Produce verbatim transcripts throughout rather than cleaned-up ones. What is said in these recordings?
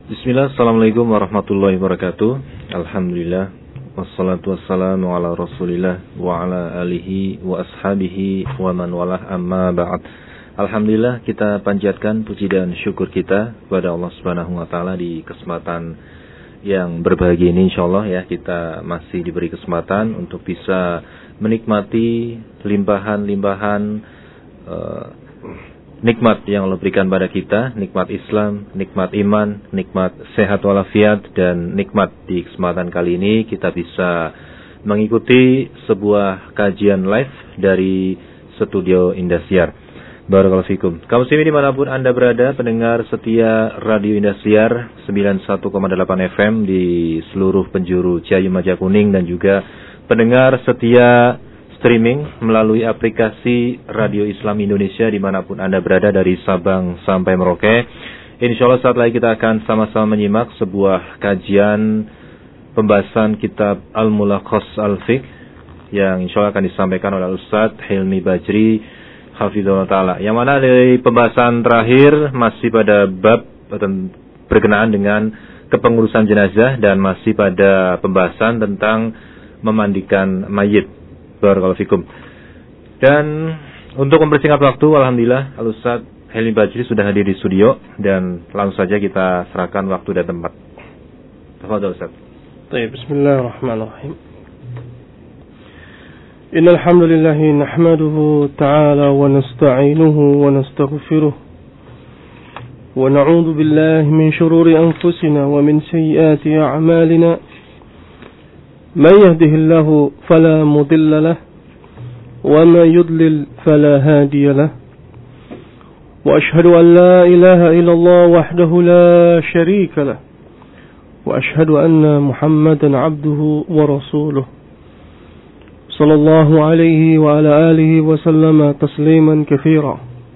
Bismillah, assalamualaikum warahmatullahi wabarakatuh. Alhamdulillah, wassalatu wassalamu ala rasulillah wa ala alihi wa ashabihi wa man walah, amma ba'd. Alhamdulillah, kita panjatkan puji dan syukur kita kepada Allah Subhanahu wa taala di kesempatan yang berbahagia ini. Insyaallah ya, kita masih diberi kesempatan untuk bisa menikmati limpahan-limpahan uh, nikmat yang Allah berikan pada kita, nikmat Islam, nikmat iman, nikmat sehat walafiat, dan nikmat di kesempatan kali ini kita bisa mengikuti sebuah kajian live dari studio Indosiar. Barakallahu fikum. Kaum muslimin dimanapun Anda berada, pendengar setia Radio Indosiar sembilan puluh satu koma delapan F M di seluruh penjuru Ciayu Majakuning, dan juga pendengar setia streaming melalui aplikasi Radio Islam Indonesia dimanapun Anda berada dari Sabang sampai Merauke. Insyaallah saat lagi kita akan sama-sama menyimak sebuah kajian pembahasan kitab Al-Mulakhas Al-Fiqh yang insyaallah akan disampaikan oleh Ustaz Hilmi Bajri hafizahullah ta'ala. Yang mana dari pembahasan terakhir masih pada bab berkenaan dengan kepengurusan jenazah dan masih pada pembahasan tentang memandikan mayit. Barakallahu fikum. Dan untuk mempersingkat waktu, alhamdulillah Al-Ustaz Hilmi Bajri sudah hadir di studio, dan langsung saja kita serahkan waktu dan tempat. Tafadhol Ustaz. Baik, bismillahirrahmanirrahim. Innal hamdalillah nahmaduhu ta'ala wa nasta'inuhu wa nastaghfiruh wa na'udzu billahi min shururi anfusina wa min sayyiati a'malina. من يهده الله فلا مضل له وما يضلل فلا هادي له وأشهد أن لا إله إلا الله وحده لا شريك له وأشهد أن محمدا عبده ورسوله صلى الله عليه وعلى آله وسلم تسليما كثيرا.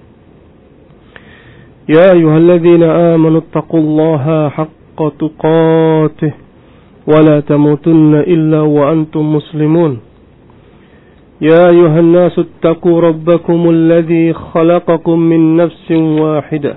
يا أيها الذين آمنوا اتقوا الله حق تقاته ولا تموتن إلا وأنتم مسلمون. يا أيها الناس اتقوا ربكم الذي خلقكم من نفس واحدة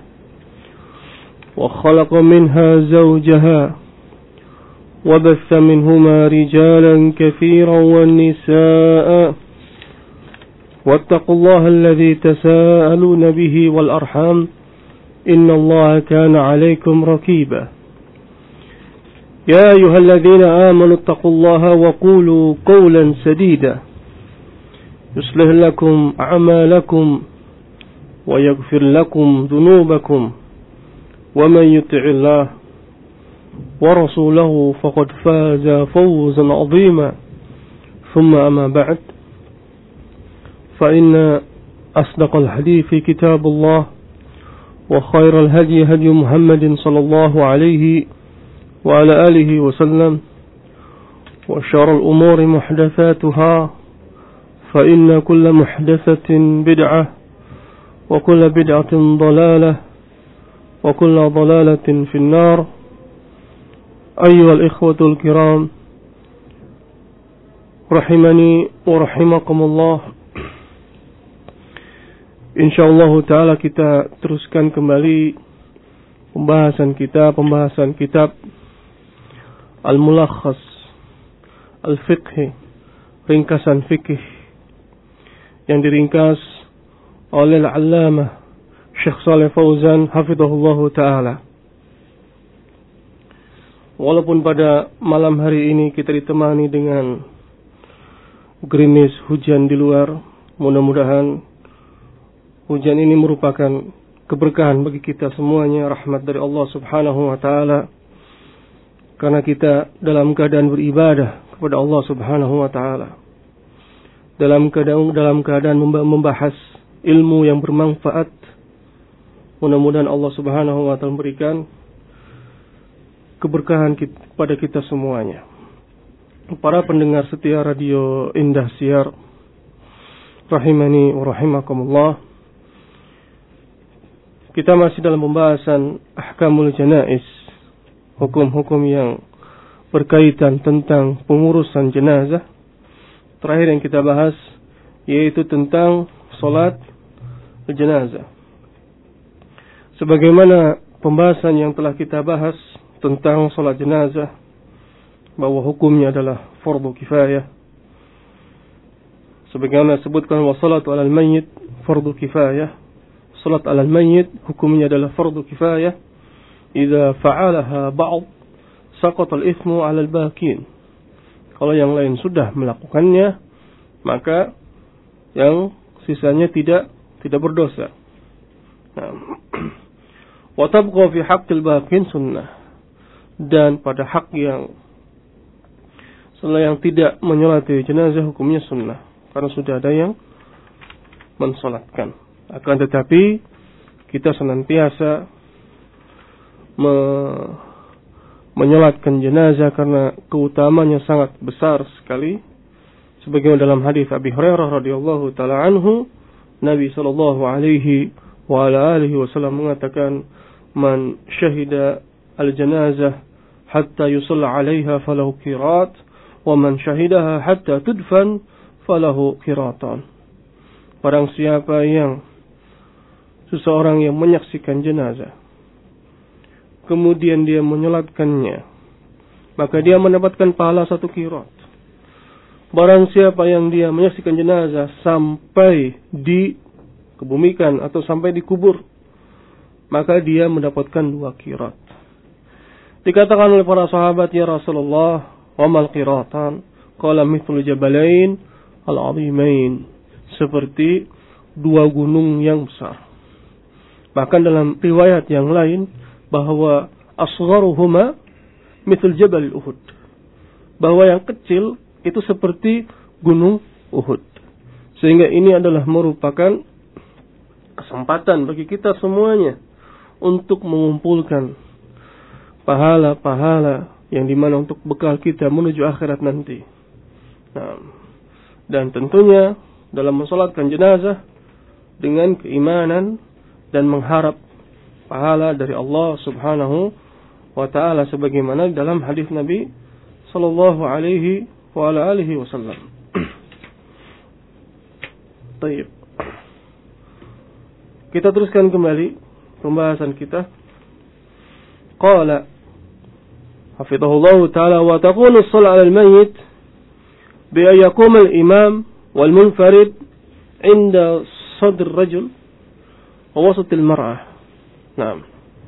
وخلق منها زوجها وبث منهما رجالا كثيرا والنساء واتقوا الله الذي تساءلون به والأرحام إن الله كان عليكم رقيبا. يا أيها الذين آمنوا اتقوا الله وقولوا قولا سديدا يصلح لكم أعمالكم ويغفر لكم ذنوبكم ومن يطع الله ورسوله فقد فاز فوزا عظيما. ثم أما بعد، فإن أصدق الحديث كتاب الله وخير الهدي هدي محمد صلى الله عليه وعلى آله وسلم وشر الأمور محدثاتها فإن كل محدثة بدعة وكل بدعة ضلالة وكل ضلالة في النار. أيها الإخوة الكرام رحمني ورحمكم الله. Insyaallah ta'ala kita teruskan kembali pembahasan kita, pembahasan kitab Al-Mulakhas Al-Fiqh, ringkasan fikih yang diringkas oleh Al-Allamah Syekh Shalih Fauzan hafizahullahu ta'ala. Walaupun pada malam hari ini kita ditemani dengan gerimis hujan di luar, mudah-mudahan hujan ini merupakan keberkahan bagi kita semuanya, rahmat dari Allah Subhanahu wa ta'ala, karena kita dalam keadaan beribadah kepada Allah Subhanahu wa ta'ala, dalam keadaan dalam keadaan membahas ilmu yang bermanfaat. Mudah-mudahan Allah Subhanahu wa ta'ala memberikan keberkahan kepada kita semuanya. Para pendengar setia Radio Indosiar rahimani wa rahimakumullah, kita masih dalam pembahasan ahkamul janaiz, hukum-hukum yang berkaitan tentang pengurusan jenazah. Terakhir yang kita bahas yaitu tentang salat jenazah. Sebagaimana pembahasan yang telah kita bahas tentang salat jenazah bahwa hukumnya adalah fardu kifayah. Sebagaimana disebutkan wa salatu 'alal mayyit fardu kifayah. Salat 'alal mayyit hukumnya adalah fardu kifayah. Idza fa'alaha ba'd saqata al-ithmu 'alal baqin. Kalau yang lain sudah melakukannya, maka yang sisanya tidak tidak berdosa. Nah, wa tabqa fi haqqil baqin sunnah. Dan pada hak yang yang tidak menyolati jenazah hukumnya sunnah, karena sudah ada yang mensolatkan. Akan tetapi kita senantiasa me menyolatkan jenazah karena keutamanya sangat besar sekali. Sebagaimana dalam hadis Abi Hurairah radhiyallahu taala anhu, Nabi sallallahu alaihi wa ala alihi wasallam mengatakan, "Man syahida al-janazah hatta yusalla 'alaiha falahu qirat, wa man syahidaha hatta tudfan falahu qiratan." Barang siapa yang seseorang yang menyaksikan jenazah kemudian dia menyolatkannya, maka dia mendapatkan pahala satu qirat. Barang siapa yang dia menyaksikan jenazah sampai dikebumikan atau sampai dikubur, maka dia mendapatkan dua qirat. Dikatakan oleh para sahabat, "Ya Rasulullah, wa mal qiratan?" Qala mithlu jabalain al-'azimain, seperti dua gunung yang besar. Bahkan dalam riwayat yang lain bahwa asgharuhuma mithl jabal Uhud, bahwa yang kecil itu seperti gunung Uhud. Sehingga ini adalah merupakan kesempatan bagi kita semuanya untuk mengumpulkan pahala-pahala yang dimana untuk bekal kita menuju akhirat nanti. Nah, dan tentunya dalam mensolatkan jenazah dengan keimanan dan mengharap pahala dari Allah Subhanahu wa taala sebagaimana dalam hadis Nabi sallallahu alaihi wa ala alihi wasallam. Baik. Kita teruskan kembali pembahasan kita. Qala hafidhahullah taala wa taqulu as-salat 'ala al-mayyit bi an yaquma al-imam wal munfarid 'inda sadr ar-rajul wa wasat al-mar'ah. Naam.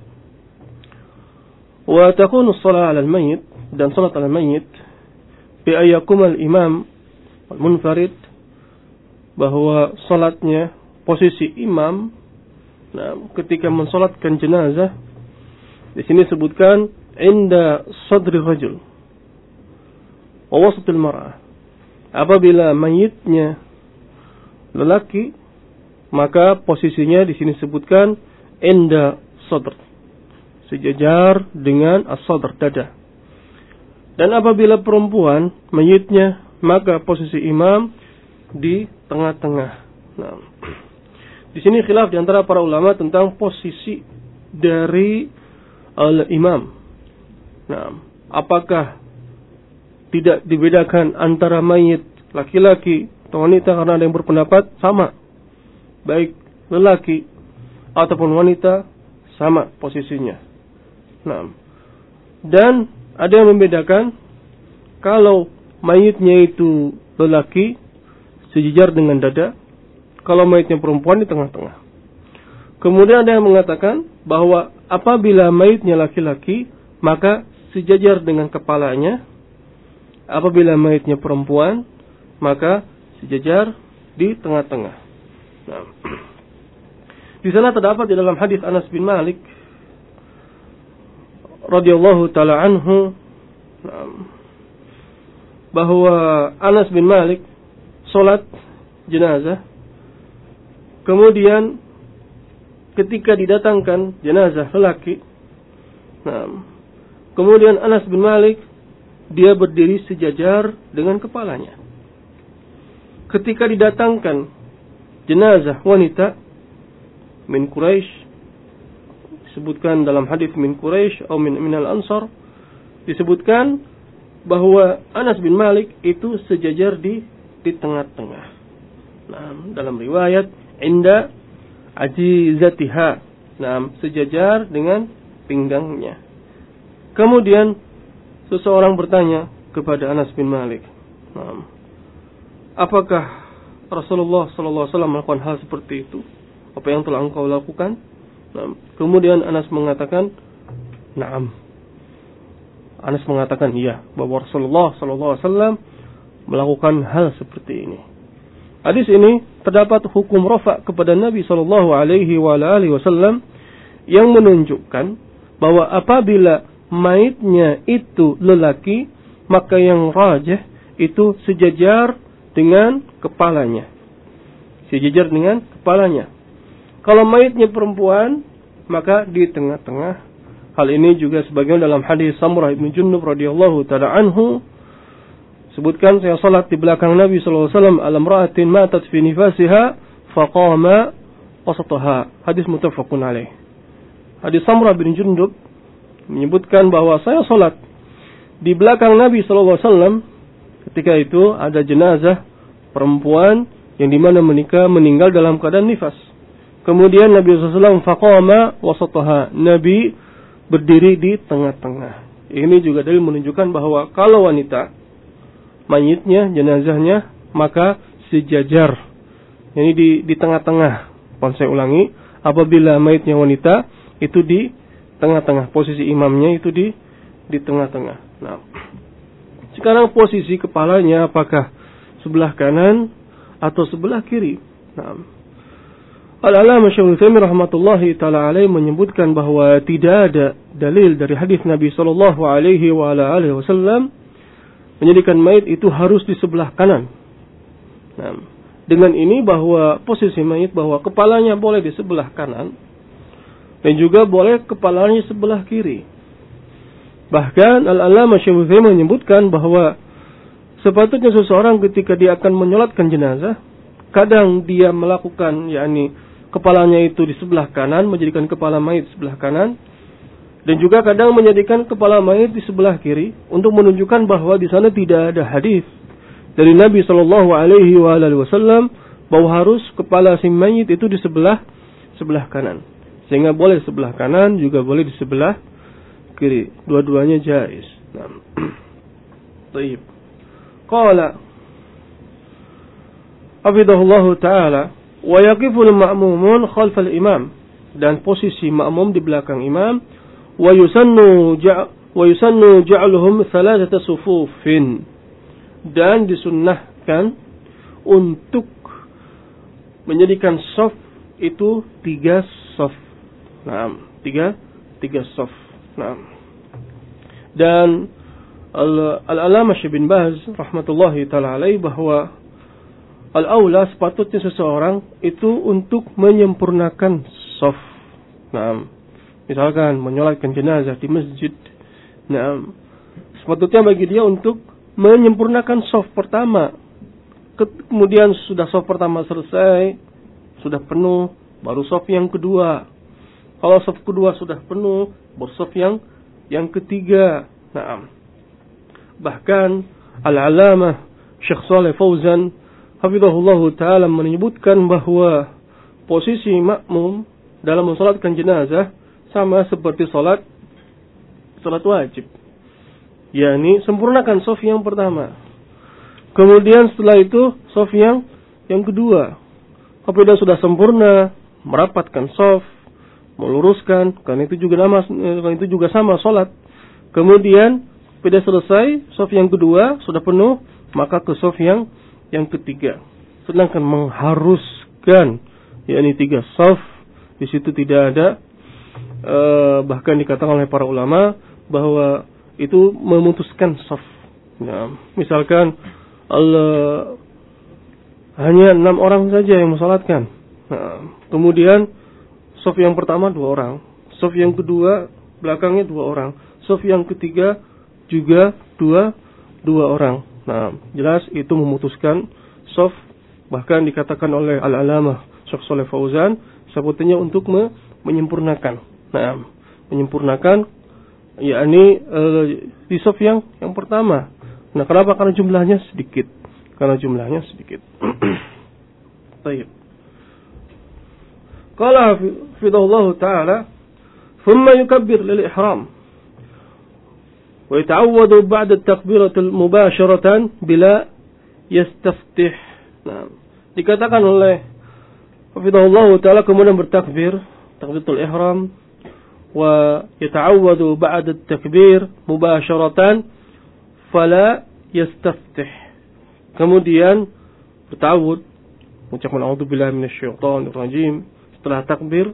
Wa takunu as-salat 'ala al-mayyit, dan salat 'ala al-mayyit bi an yaquma al-imam wal munfarid, bahwa salatnya posisi imam. Nah, ketika mensolatkan jenazah di sini sebutkan inda sadri rajul wa wasatil mar'ah. Apabila mayitnya lelaki, maka posisinya di sini sebutkan inda sadr, sejajar dengan as-sadr, dada. Dan apabila perempuan mayitnya, maka posisi imam di tengah-tengah. Nah, di sini khilaf di antara para ulama tentang posisi dari al-imam. Nah, apakah tidak dibedakan antara mayit laki-laki atau wanita, karena ada yang berpendapat sama, baik lelaki ataupun wanita sama posisinya. Nah, dan ada yang membedakan kalau mayitnya itu lelaki sejajar dengan dada, kalau mayitnya perempuan di tengah-tengah. Kemudian ada yang mengatakan bahwa apabila mayitnya laki-laki maka sejajar dengan kepalanya, apabila mayitnya perempuan maka sejajar di tengah-tengah. Nah, di sana terdapat di dalam hadis Anas bin Malik radhiyallahu taala anhu bahwa Anas bin Malik salat jenazah, kemudian ketika didatangkan jenazah lelaki, nah, kemudian Anas bin Malik dia berdiri sejajar dengan kepalanya. Ketika didatangkan jenazah wanita min Quraisy, disebutkan dalam hadis min Quraisy atau min minal Ansar, disebutkan bahwa Anas bin Malik itu sejajar di di tengah-tengah. Nah, dalam riwayat inda ajizatiha, nah, sejajar dengan pinggangnya. Kemudian seseorang bertanya kepada Anas bin Malik, nah, apakah Rasulullah sallallahu alaihi wasallam melakukan hal seperti itu? Apa yang telah engkau lakukan? Nah, kemudian Anas mengatakan, "Na'am." Anas mengatakan iya, bahwa Rasulullah sallallahu alaihi wasallam melakukan hal seperti ini. Hadis ini terdapat hukum rafa kepada Nabi sallallahu alaihi wasallam yang menunjukkan bahwa apabila maitnya itu lelaki, maka yang rajih itu sejajar dengan kepalanya. Sejajar dengan kepalanya. Kalau maitnya perempuan, maka di tengah-tengah. Hal ini juga sebagian dalam hadis Samurah bin Jundub radhiyallahu taala anhu, sebutkan saya salat di belakang Nabi sallallahu alaihi wasallam ala imra'atin matat fi nifasiha faqama wasataha. Hadis muttafaqun alaih. Hadis Samurah bin Jundub menyebutkan bahwa saya salat di belakang Nabi sallallahu alaihi wasallam ketika itu ada jenazah perempuan yang dimana menikah meninggal dalam keadaan nifas. Kemudian Nabi sallallahu alaihi wasallam faqama wasataha. Nabi berdiri di tengah-tengah. Ini juga dalil menunjukkan bahwa kalau wanita, mayitnya, jenazahnya, maka sejajar. Ini di, di tengah-tengah. Mohon saya ulangi, apabila mayitnya wanita, itu di tengah-tengah. Posisi imamnya itu di di tengah-tengah. Nah, sekarang posisi kepalanya apakah sebelah kanan atau sebelah kiri? Nah, Al-Allamah Syaikh Utsaimin rahmatullahi taala alaihi menyebutkan bahwa tidak ada dalil dari hadis Nabi sallallahu alaihi wa ala alihi wasallam menjadikan mayit itu harus di sebelah kanan. Nah, dengan ini bahwa posisi mayit bahwa kepalanya boleh di sebelah kanan dan juga boleh kepalanya sebelah kiri. Bahkan Al-Allamah Syaikh Utsaimin menyebutkan bahwa sepatutnya seseorang ketika dia akan menyolatkan jenazah, kadang dia melakukan yakni kepalanya itu di sebelah kanan, menjadikan kepala mayit sebelah kanan, dan juga kadang menjadikan kepala mayit di sebelah kiri untuk menunjukkan bahwa di sana tidak ada hadis dari Nabi sallallahu alaihi wasallam bahwa harus kepala si mayit itu di sebelah sebelah kanan. Sehingga boleh sebelah kanan juga boleh di sebelah kiri. Dua-duanya jaiz. Nah. Baik. Qala Hafidhahullahu ta'ala wa yaqiful ma'mumun khalfal imam, dan posisi makmum di belakang imam, wa yusannu ja' wa yusannu ja'aluhum thalathata sufufin, dan disunnahkan untuk menjadikan shaf itu tiga shaf. Nah, tiga tiga shaf. Nah. Dan Al-Allamah Syekh bin Baz rahmatullahi taala alaihi bahwa al-aula sepatutnya seseorang itu untuk menyempurnakan shaf. Nah, misalkan menyolatkan jenazah di masjid. Nah, sepatutnya bagi dia untuk menyempurnakan shaf pertama. Kemudian sudah shaf pertama selesai, sudah penuh, baru shaf yang kedua. Kalau shaf kedua sudah penuh, baru shaf yang yang ketiga. Nah, bahkan Al-Allamah Syekh Shalih Fauzan hafizahullahu ta'ala menyebutkan bahwa posisi makmum dalam mensolatkan jenazah sama seperti solat solat wajib, yakni sempurnakan shaf yang pertama, kemudian setelah itu shaf yang yang kedua. Apabila sudah sempurna, merapatkan shaf, meluruskan, karena itu juga nama, karena itu juga sama solat. Kemudian apabila selesai shaf yang kedua sudah penuh, maka ke shaf yang yang ketiga. Sedangkan mengharuskan yakni tiga shaf, di situ tidak ada e, bahkan dikatakan oleh para ulama bahwa itu memutuskan shaf. Ya, misalkan Allah hanya enam orang saja yang mensalatkan. Nah, kemudian shaf yang pertama dua orang, shaf yang kedua belakangnya dua orang, shaf yang ketiga juga dua dua orang. Nah, jelas itu memutuskan shaf, bahkan dikatakan oleh Al-Allamah Syekh Shalih Fauzan sebetulnya untuk me- menyempurnakan. Nah, menyempurnakan yakni e, di shaf yang yang pertama. Nah, kenapa? Karena jumlahnya sedikit. Karena jumlahnya sedikit. Baik. Qala hafidhahullahu ta'ala, "Tsumma yukabbir lil ihram." Wa yata'awwadu ba'da at-takbiratul mubasharatan bila yastaftih. Nah, dikatakan oleh hafizahullah taala kemudian bertakbir, takbiratul ihram, wa yata'awwadu ba'da at-takbir mubasharatan fala yastaftih. Kemudian bertawud, mengucapkan a'udzubillahi minasyaitonir rajim setelah takbir,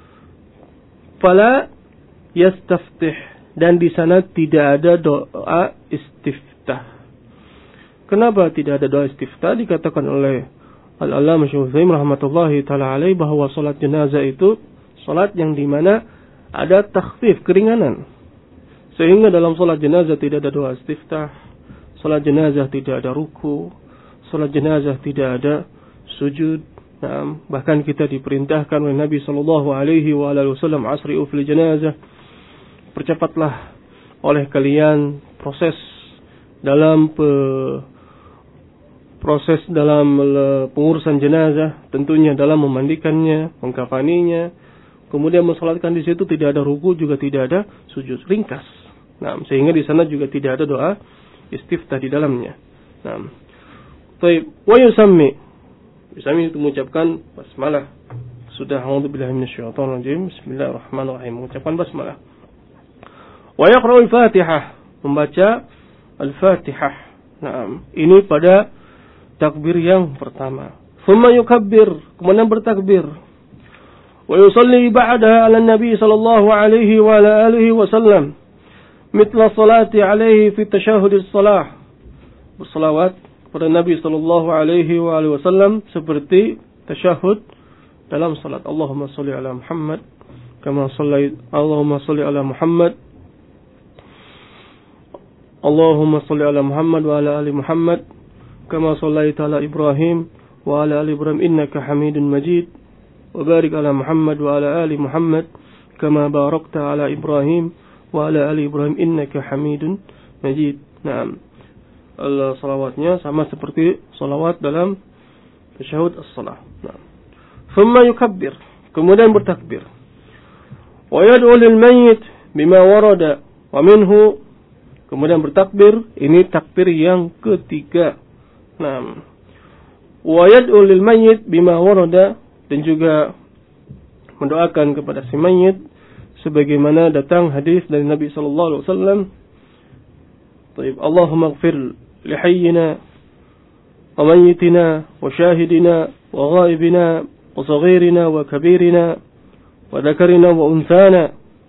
fala yastaftih, dan di sana tidak ada doa istiftah. Kenapa tidak ada doa istiftah? Dikatakan oleh Al-Allamah Syaikhul rahmatullahi taala alaih bahwa salat jenazah itu salat yang di mana ada takhfif, keringanan. Sehingga dalam salat jenazah tidak ada doa istiftah, salat jenazah tidak ada ruku, salat jenazah tidak ada sujud. Nah, bahkan kita diperintahkan oleh Nabi sallallahu alaihi wa alihi wasallam, asri'u fil janazah, percepatlah oleh kalian proses dalam pe, proses dalam pengurusan jenazah, tentunya dalam memandikannya, mengkafaninya, kemudian mensalatkan. Di situ tidak ada ruku, juga tidak ada sujud, ringkas. Nah, sehingga di sana juga tidak ada doa istiftah di dalamnya. Nah, baik, wa yusammi, Bismillah itu mengucapkan basmalah. Sudah, a'udzubillahi minasyaitonir rajim, bismillahirrahmanirrahim, mengucapkan basmalah. Wa yaqra'u al-Fatihah, membaca al-Fatihah. Nah, ini pada takbir yang pertama. Thumma yukabbir, kemudian bertakbir. Wa yusalli ba'daha 'ala an-nabi sallallahu alaihi wa ala alihi wasallam mithla salati alaihi fi tashahhud as-salah. Bersalawat pada Nabi sallallahu alaihi wa alihi wasallam seperti tasyahud dalam salat. Allahumma shalli ala Muhammad kama shalli Allahumma shalli ala Muhammad Allahumma shalli ala Muhammad wa ala ali Muhammad kama shallaita ala Ibrahim wa ala ali Ibrahim innaka Hamidun Majid wa barik ala Muhammad wa ala ali Muhammad kama barakta ala Ibrahim wa ala ali Ibrahim innaka Hamidun Majid. Naam. Salawatnya sama seperti salawat dalam tasyahud as-salah. Nah. Thumma yukabbir, kemudian bertakbir. Wa yad'u lil mayyit bima warada wa minhu, kemudian bertakbir. Ini takbir yang ketiga. Nah. Wa yad'u lil mayyit bima warada, dan juga mendoakan kepada si mayit sebagaimana datang hadis dari Nabi sallallahu alaihi wasallam. Baik, Allahumma ighfir لحينا وميتنا وشاهدنا وغائبنا وصغيرنا وكبيرنا وذكرنا وأنثانا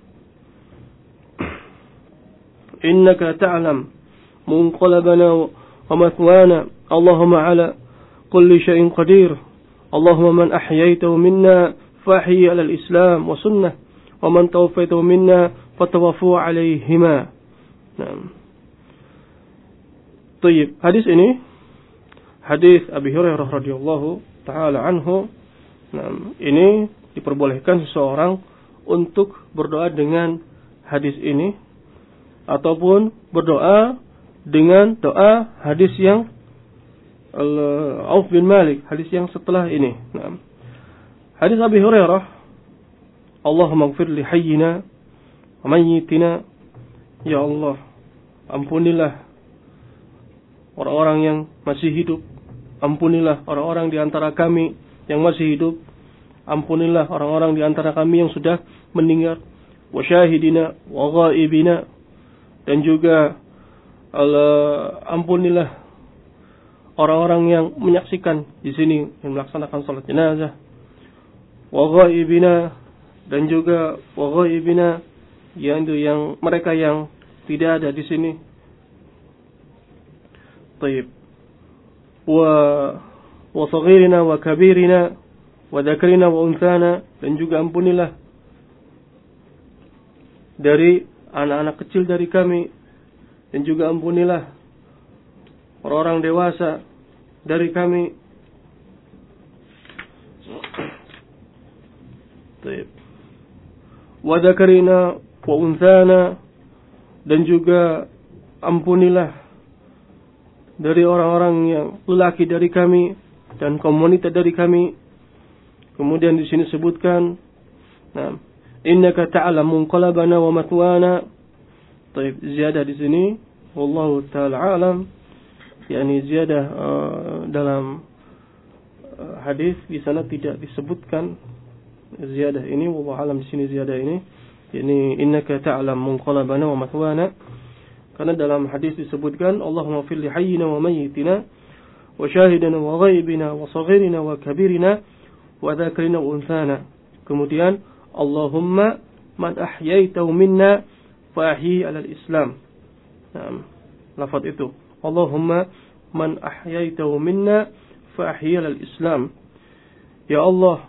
إنك تعلم منقلبنا ومثوانا اللهم على كل شيء قدير اللهم من أحييته منا فأحيي على الإسلام وسنة ومن توفيته منا فتوفوا عليهما. نعم. Tayyib, hadis ini hadis Abi Hurairah radhiyallahu taala anhu. Nah, ini diperbolehkan seseorang untuk berdoa dengan hadis ini ataupun berdoa dengan doa hadis yang Auf bin Malik, hadis yang setelah ini. Nah, hadis Abi Hurairah, Allahumma ighfir li hayyina wa mayyitina, ya Allah, ampunilah orang-orang yang masih hidup, ampunilah orang-orang di antara kami yang masih hidup, ampunilah orang-orang di antara kami yang sudah meninggal, wa syahidina wa ghaibina, dan juga Allah, ampunilah orang-orang yang menyaksikan di sini yang melaksanakan salat jenazah, wa ghaibina, dan juga wa ghaibina, yaitu yang mereka yang tidak ada di sini. Tayyib. Wa wa saghirina wa kabirina wa dzakarina wa unthana, dan juga ampunilah dari anak-anak kecil dari kami, dan juga ampunilah orang-orang dewasa dari kami. Tayyib. Wa dzakarina wa unthana, dan juga ampunilah dari orang-orang yang lelaki dari kami dan kaum wanita dari kami. Kemudian di sini sebutkan, nah, innaka ta'lamu munqalabana wa matwana, Taib, ziyadah di sini wallahu taala alam, yakni ziyadah uh, dalam uh, hadis di sana tidak disebutkan ziyadah ini, wallahu alam di sini ziyadah ini yakni innaka ta'lam munqalabana wa mathwana, karena dalam hadis disebutkan Allahumma fil li hayyina wa mayyitina wa syahidina wa ghaibina wa saghirina wa kabirina wa dzakarina wa unthana. Kemudian Allahumma man ahyaitahu minna fa ahyi 'alal Islam. Nah, lafaz itu. Allahumma man ahyaitahu minna fa ahyi 'alal Islam. Ya Allah,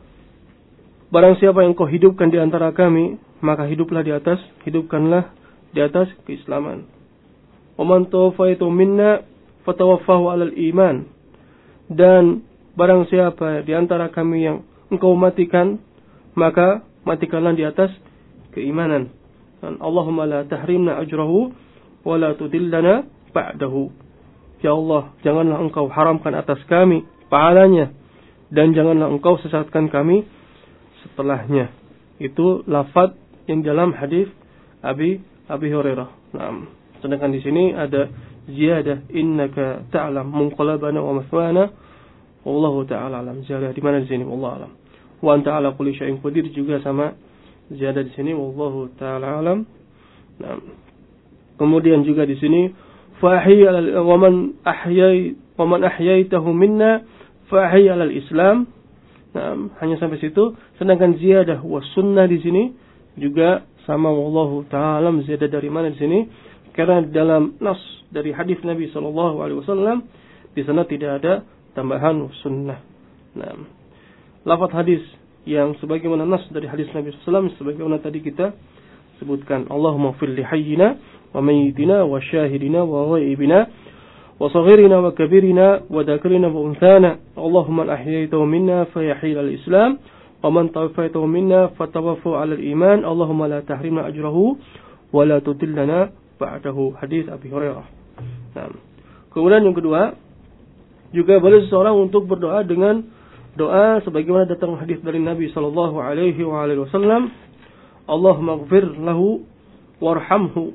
barang siapa yang kau hidupkan di antara kami, maka hiduplah di atas, hidupkanlah di atas keislaman. Wa man tawaffaytu minna fatawaffahu 'alal iman. Dan barang siapa di antara kami yang engkau matikan, maka matikanlah di atas keimanan. Dan Allahumma la tahrimna ajrahu wa la tudillana ba'dahu. Ya Allah, janganlah engkau haramkan atas kami pahalanya, dan janganlah engkau sesatkan kami setelahnya. Itu lafaz yang dalam hadis Abi Abi Hurairah. Nah, sedangkan di sini ada ziyadah innaka ta'lam munqalabana wa mathwana wallahu ta'ala alam. Ziyadah di mana di sini? Wallahu alam. Wa anta ala kulli syai'in qadir juga sama ziyadah di sini wallahu ta'ala alam. Nah, kemudian juga di sini fahi wa man ahyai wa man ahyaitahu minna fahi alal Islam. Nah, hanya sampai situ. Sedangkan ziyadah wa sunnah di sini juga sama wallahu ta'ala alam. Ziyadah dari mana di sini? Karena dalam nas dari hadis Nabi sallallahu alaihi wasallam di sana tidak ada tambahan sunnah. Nah, lafaz hadis yang sebagaimana nas dari hadis Nabi sallallahu alaihi wasallam sebagaimana tadi kita sebutkan, Allahumma fil li hayyina wa mayyitina wa syahidina wa ghaibina wa saghirina wa kabirina wa dhakrina wa unthana. Allahumma ahyaytahu minna fayahyi al-islam wa man tawaffaytahu minna fatawaffahu 'ala al-iman. Allahumma la tahrimna ajrahu wa la tudillana ba'dahu. Hadis Abi Hurairah. Nah, kemudian yang kedua, juga boleh seseorang untuk berdoa dengan doa sebagaimana datang hadis dari Nabi sallallahu alaihi wa alihi wasallam, Allahumma ighfir lahu warhamhu.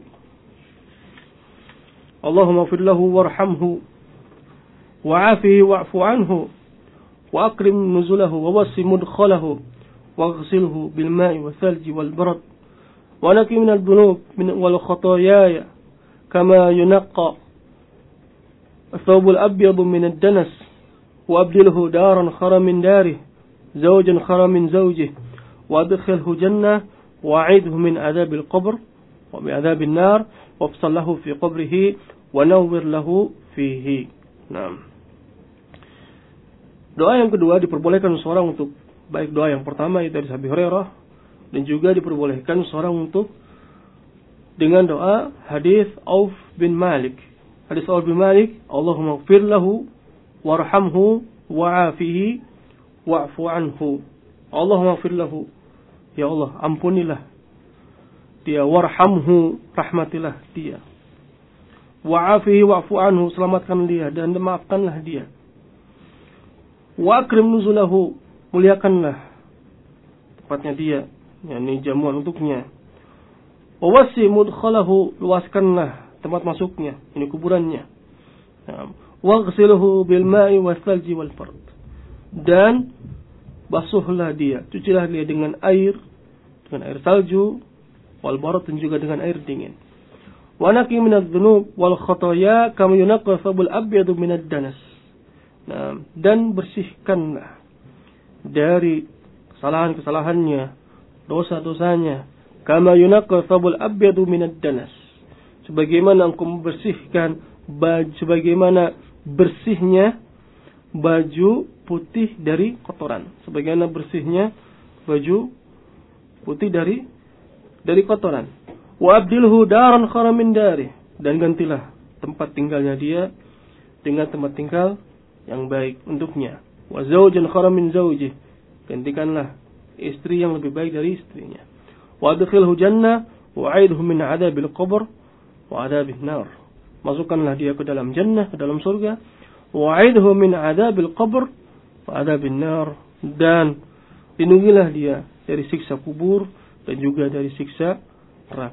Allahumma ighfir lahu warhamhu wa'afihi wa'fu anhu wa akrim nuzulahu wa wasi mudkhalahu waghsilhu bil ma'i wal thalji wal barad wa naqi minal dhunub wal khataaya kama yunaqqa الثوب الأبيض من الدنس وأبدله دارا خيرا من داره زوجا خيرا من زوجه وأدخله جنة وأعيده من عذاب القبر ومن عذاب النار وافصل له في قبره ونور له فيه. Nah, doa yang kedua diperbolehkan seorang untuk, baik doa yang pertama itu dari Abi Hurairah, dan juga diperbolehkan seorang untuk dengan doa hadis Auf bin Malik. Hadis Auf bin Malik, Allahumma ighfir lahu warhamhu wa'afihi wa'fu anhu. Allahumma ighfir lahu, ya Allah ampunilah dia, warhamhu rahmatilah dia, wa'afihi wa'fu anhu selamatkan dia dan maafkanlah dia, wa akrim nuzulahu muliakanlah tempatnya dia, yakni jamuan untuknya, wa wasi mudkhalahu luaskanlah tempat masuknya, ini kuburannya. Waghsilhu bil ma'i was salji wal fard. Dan basuhlah dia, cucilah dia dengan air, dengan air salju, wal barad, dan juga dengan air dingin. Wa naqi minadz dzunub wal khataaya kama yunqqa thawbul abyad minad danas. Nah, dan bersihkanlah dari kesalahan-kesalahannya, dosa-dosanya, kama yunqqa thawbul abyad minad danas. Sebagaimana engkau membersihkan baju, sebagaimana bersihnya baju putih dari kotoran, sebagaimana bersihnya baju putih dari dari kotoran. Wa abdilhu daran khairan min dari, dan gantilah tempat tinggalnya dia dengan tempat tinggal yang baik untuknya. Wa zawjan khairan min zawjih, gantikanlah istri yang lebih baik dari istrinya. Wa adkhilhu jannah wa a'idhu min adzabil qabr wa adzabin nar, masukkanlah dia ke dalam jannah, ke dalam surga, wa'idhu min adzabil qabr wa adzabin nar, dan lindungilah dia dari siksa kubur dan juga dari siksa neraka.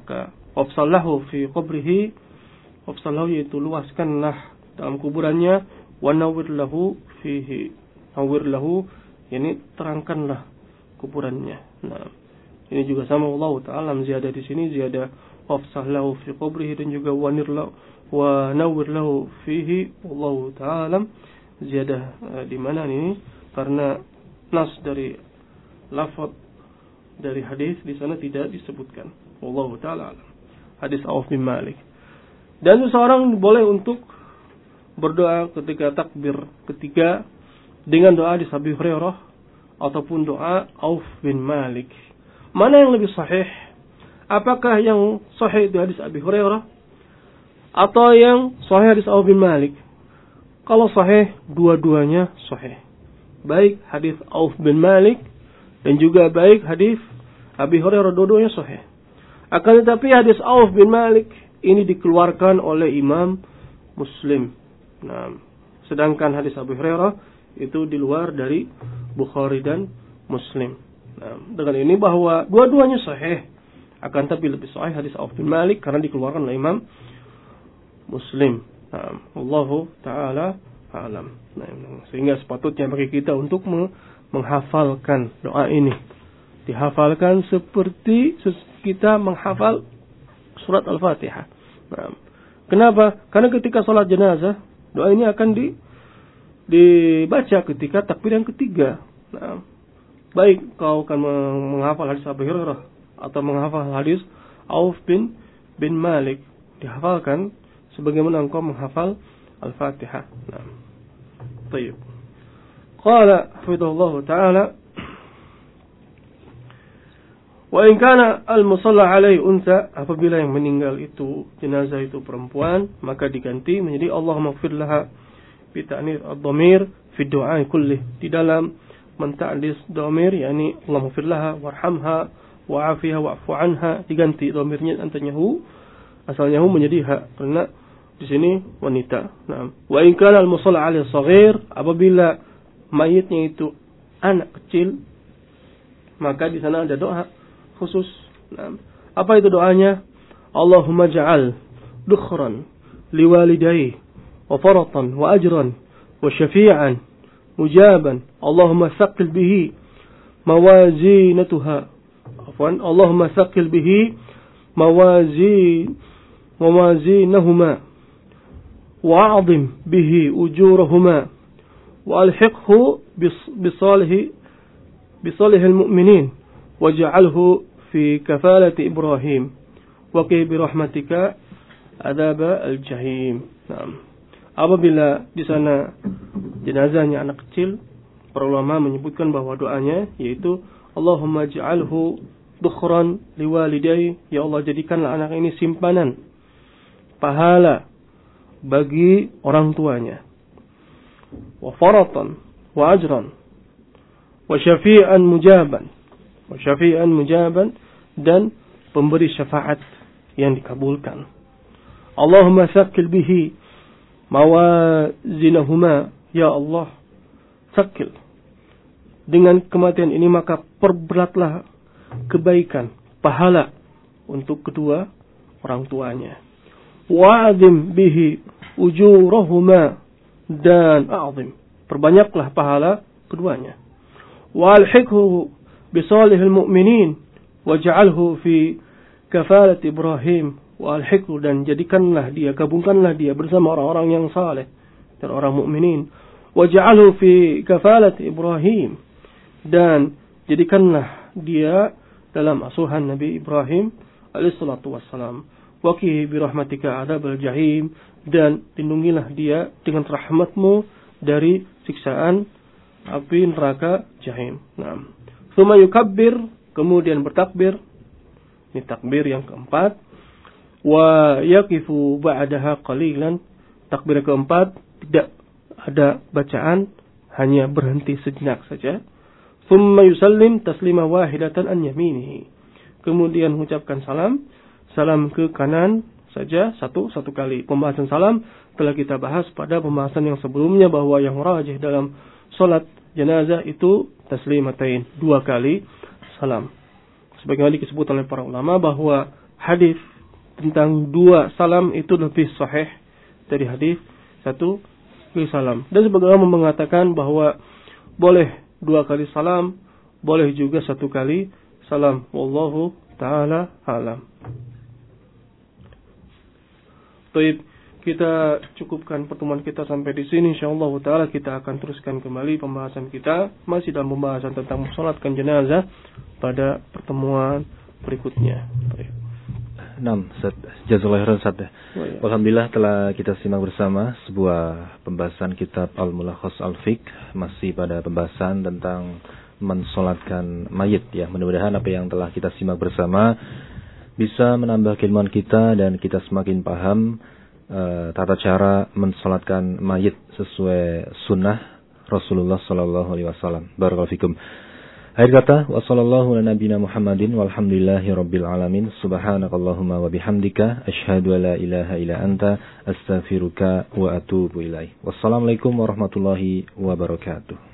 wafsallahu fi qabrihi, wafsallahu yaitu luaskanlah dalam kuburannya, wa nawwir lahu fihi, nawwir lahu yani terangkanlah kuburannya. Nah, ini juga sama Allah Ta'ala ziyadah di sini, ziyadah wafsallahu fi qabrihi dan juga wanir lahu wa nawwir lahu fihi. Allah Ta'ala ziyadah uh, di mana ini? Karena nas dari lafaz dari hadis di sana tidak disebutkan. Allah Ta'ala alam. Hadis Auf bin Malik. Dan seseorang boleh untuk berdoa ketika takbir ketiga dengan doa di Abi Hurairah ataupun doa Auf bin Malik. Mana yang lebih sahih? Apakah yang sahih di hadis Abi Hurairah atau yang sahih hadis Auf bin Malik? Kalau sahih, dua-duanya sahih. Baik hadis Auf bin Malik dan juga baik hadis Abi Hurairah, dua-duanya sahih. Akan tetapi hadis Auf bin Malik ini dikeluarkan oleh Imam Muslim. Nah, sedangkan hadis Abu Hurairah itu di luar dari Bukhari dan Muslim. Nah, dengan ini bahwa dua-duanya sahih, akan tapi lebih sahih hadis Auf bin Malik karena dikeluarkan oleh Imam Muslim. Nah, Allahu Ta'ala a'lam. Nah, sehingga sepatutnya bagi kita untuk menghafalkan doa ini. Dihafalkan seperti kita menghafal surat Al-Fatihah. Nah, kenapa? Karena ketika sholat jenazah, doa ini akan di, dibaca ketika takbir yang ketiga. Nah, baik kau akan menghafal hadis Abu Hurairah atau menghafal hadis Auf bin bin Malik, dihafalkan sebagaimana engkau menghafal Al-Fatihah. Nah, baik. Qala hafidhahullah ta'ala, wa in kana al-musalla alaihi unsa, apabila yang meninggal itu jenazah itu perempuan, maka diganti menjadi Allahumma ighfir laha bi ta'nits ad-dhamir fi du'a kulli, di dalam menta'nis dhamir yakni Allahumma ighfir laha warhamha wa'afiha wa'fu anha, diganti dhamirnya antara hu, asalnya hu menjadi ha karena di sini wanita. Nah, wa in kana al-musalla alaihi shaghir, apabila mayitnya itu anak kecil, maka di sana ada doa khusus. Nah, apa itu doanya? Allahumma ja'al dukhran liwalidayhi wa faratan wa ajran wa syafi'an mujaban. Allahumma thaqil bihi mawazinatuha. Afwan, Allahumma thaqil bihi mawazin mawazinahuma wa a'zim bihi ujurahuma wa alhiqhu bisalihi bisalihil mu'minin waj'alhu fi kafalati Ibrahim wa qi bi rahmatika adzab al-jahim. Nah, apabila di sana jenazahnya anak kecil, para ulama menyebutkan bahwa doanya yaitu Allahumma ja'alhu dukhran liwalidayhi, ya Allah jadikanlah anak ini simpanan pahala bagi orang tuanya, wa faratan wa ajran wa syafi'an mujaban, wa syafi'an mujaban, dan pemberi syafaat yang dikabulkan. Allahumma tsaqil bihi mawazinahuma, ya Allah tsaqil, dengan kematian ini maka perberatlah kebaikan pahala untuk kedua orang tuanya. Wa'azim bihi ujurahuma, dan a'zim, perbanyaklah pahala keduanya. Wa'alhiqhu bisalihil mu'minin waj'alhu fi kafalat Ibrahim, wa'alhiqhu, dan jadikanlah dia, gabungkanlah dia bersama orang-orang yang saleh dan orang mukminin. Waj'alhu fi kafalat Ibrahim, dan jadikanlah dia dalam asuhan Nabi Ibrahim alaihi salatu wassalam. Waqihi bi rahmatika adzabal jahim, dan lindungilah dia dengan rahmatmu dari siksaan api neraka jahim. Nah, tsumma yukabbir, kemudian bertakbir. Ini takbir yang keempat. Wa yaqifu ba'daha qalilan, takbir keempat tidak ada bacaan, hanya berhenti sejenak saja. Tsumma yusallim taslima wahidatan an yaminihi, kemudian mengucapkan salam, salam ke kanan saja satu satu kali. Pembahasan salam telah kita bahas pada pembahasan yang sebelumnya bahwa yang rajih dalam salat jenazah itu taslimatain, dua kali salam. Sebagaimana disebut oleh para ulama bahwa hadis tentang dua salam itu lebih sahih dari hadis satu kali salam. Dan sebagian ulama mengatakan bahwa boleh dua kali salam, boleh juga satu kali salam. Wallahu ta'ala alam. Baik, kita cukupkan pertemuan kita sampai di sini. Insyaallah taala kita akan teruskan kembali pembahasan kita masih dalam pembahasan tentang mensolatkan jenazah pada pertemuan berikutnya. Baik. Naam, Ustaz. Jazakallahu khairan, Ustaz. Alhamdulillah telah kita simak bersama sebuah pembahasan kitab Al-Mulakhas Al-Fiqh, masih pada pembahasan tentang mensolatkan mayit ya. Mudah-mudahan apa yang telah kita simak bersama bisa menambah keilmuan kita dan kita semakin paham uh, tata cara mensolatkan mayit sesuai sunnah Rasulullah sallallahu alaihi wasallam. Barakallahu fikum. Akhir kata, wa sallallahu ala nabiyina Muhammadin walhamdulillahi rabbil alamin. Subhanakallahumma wa bihamdika asyhadu an la ilaha illa anta astaghfiruka wa atubu ilaik. Wassalamualaikum warahmatullahi wabarakatuh.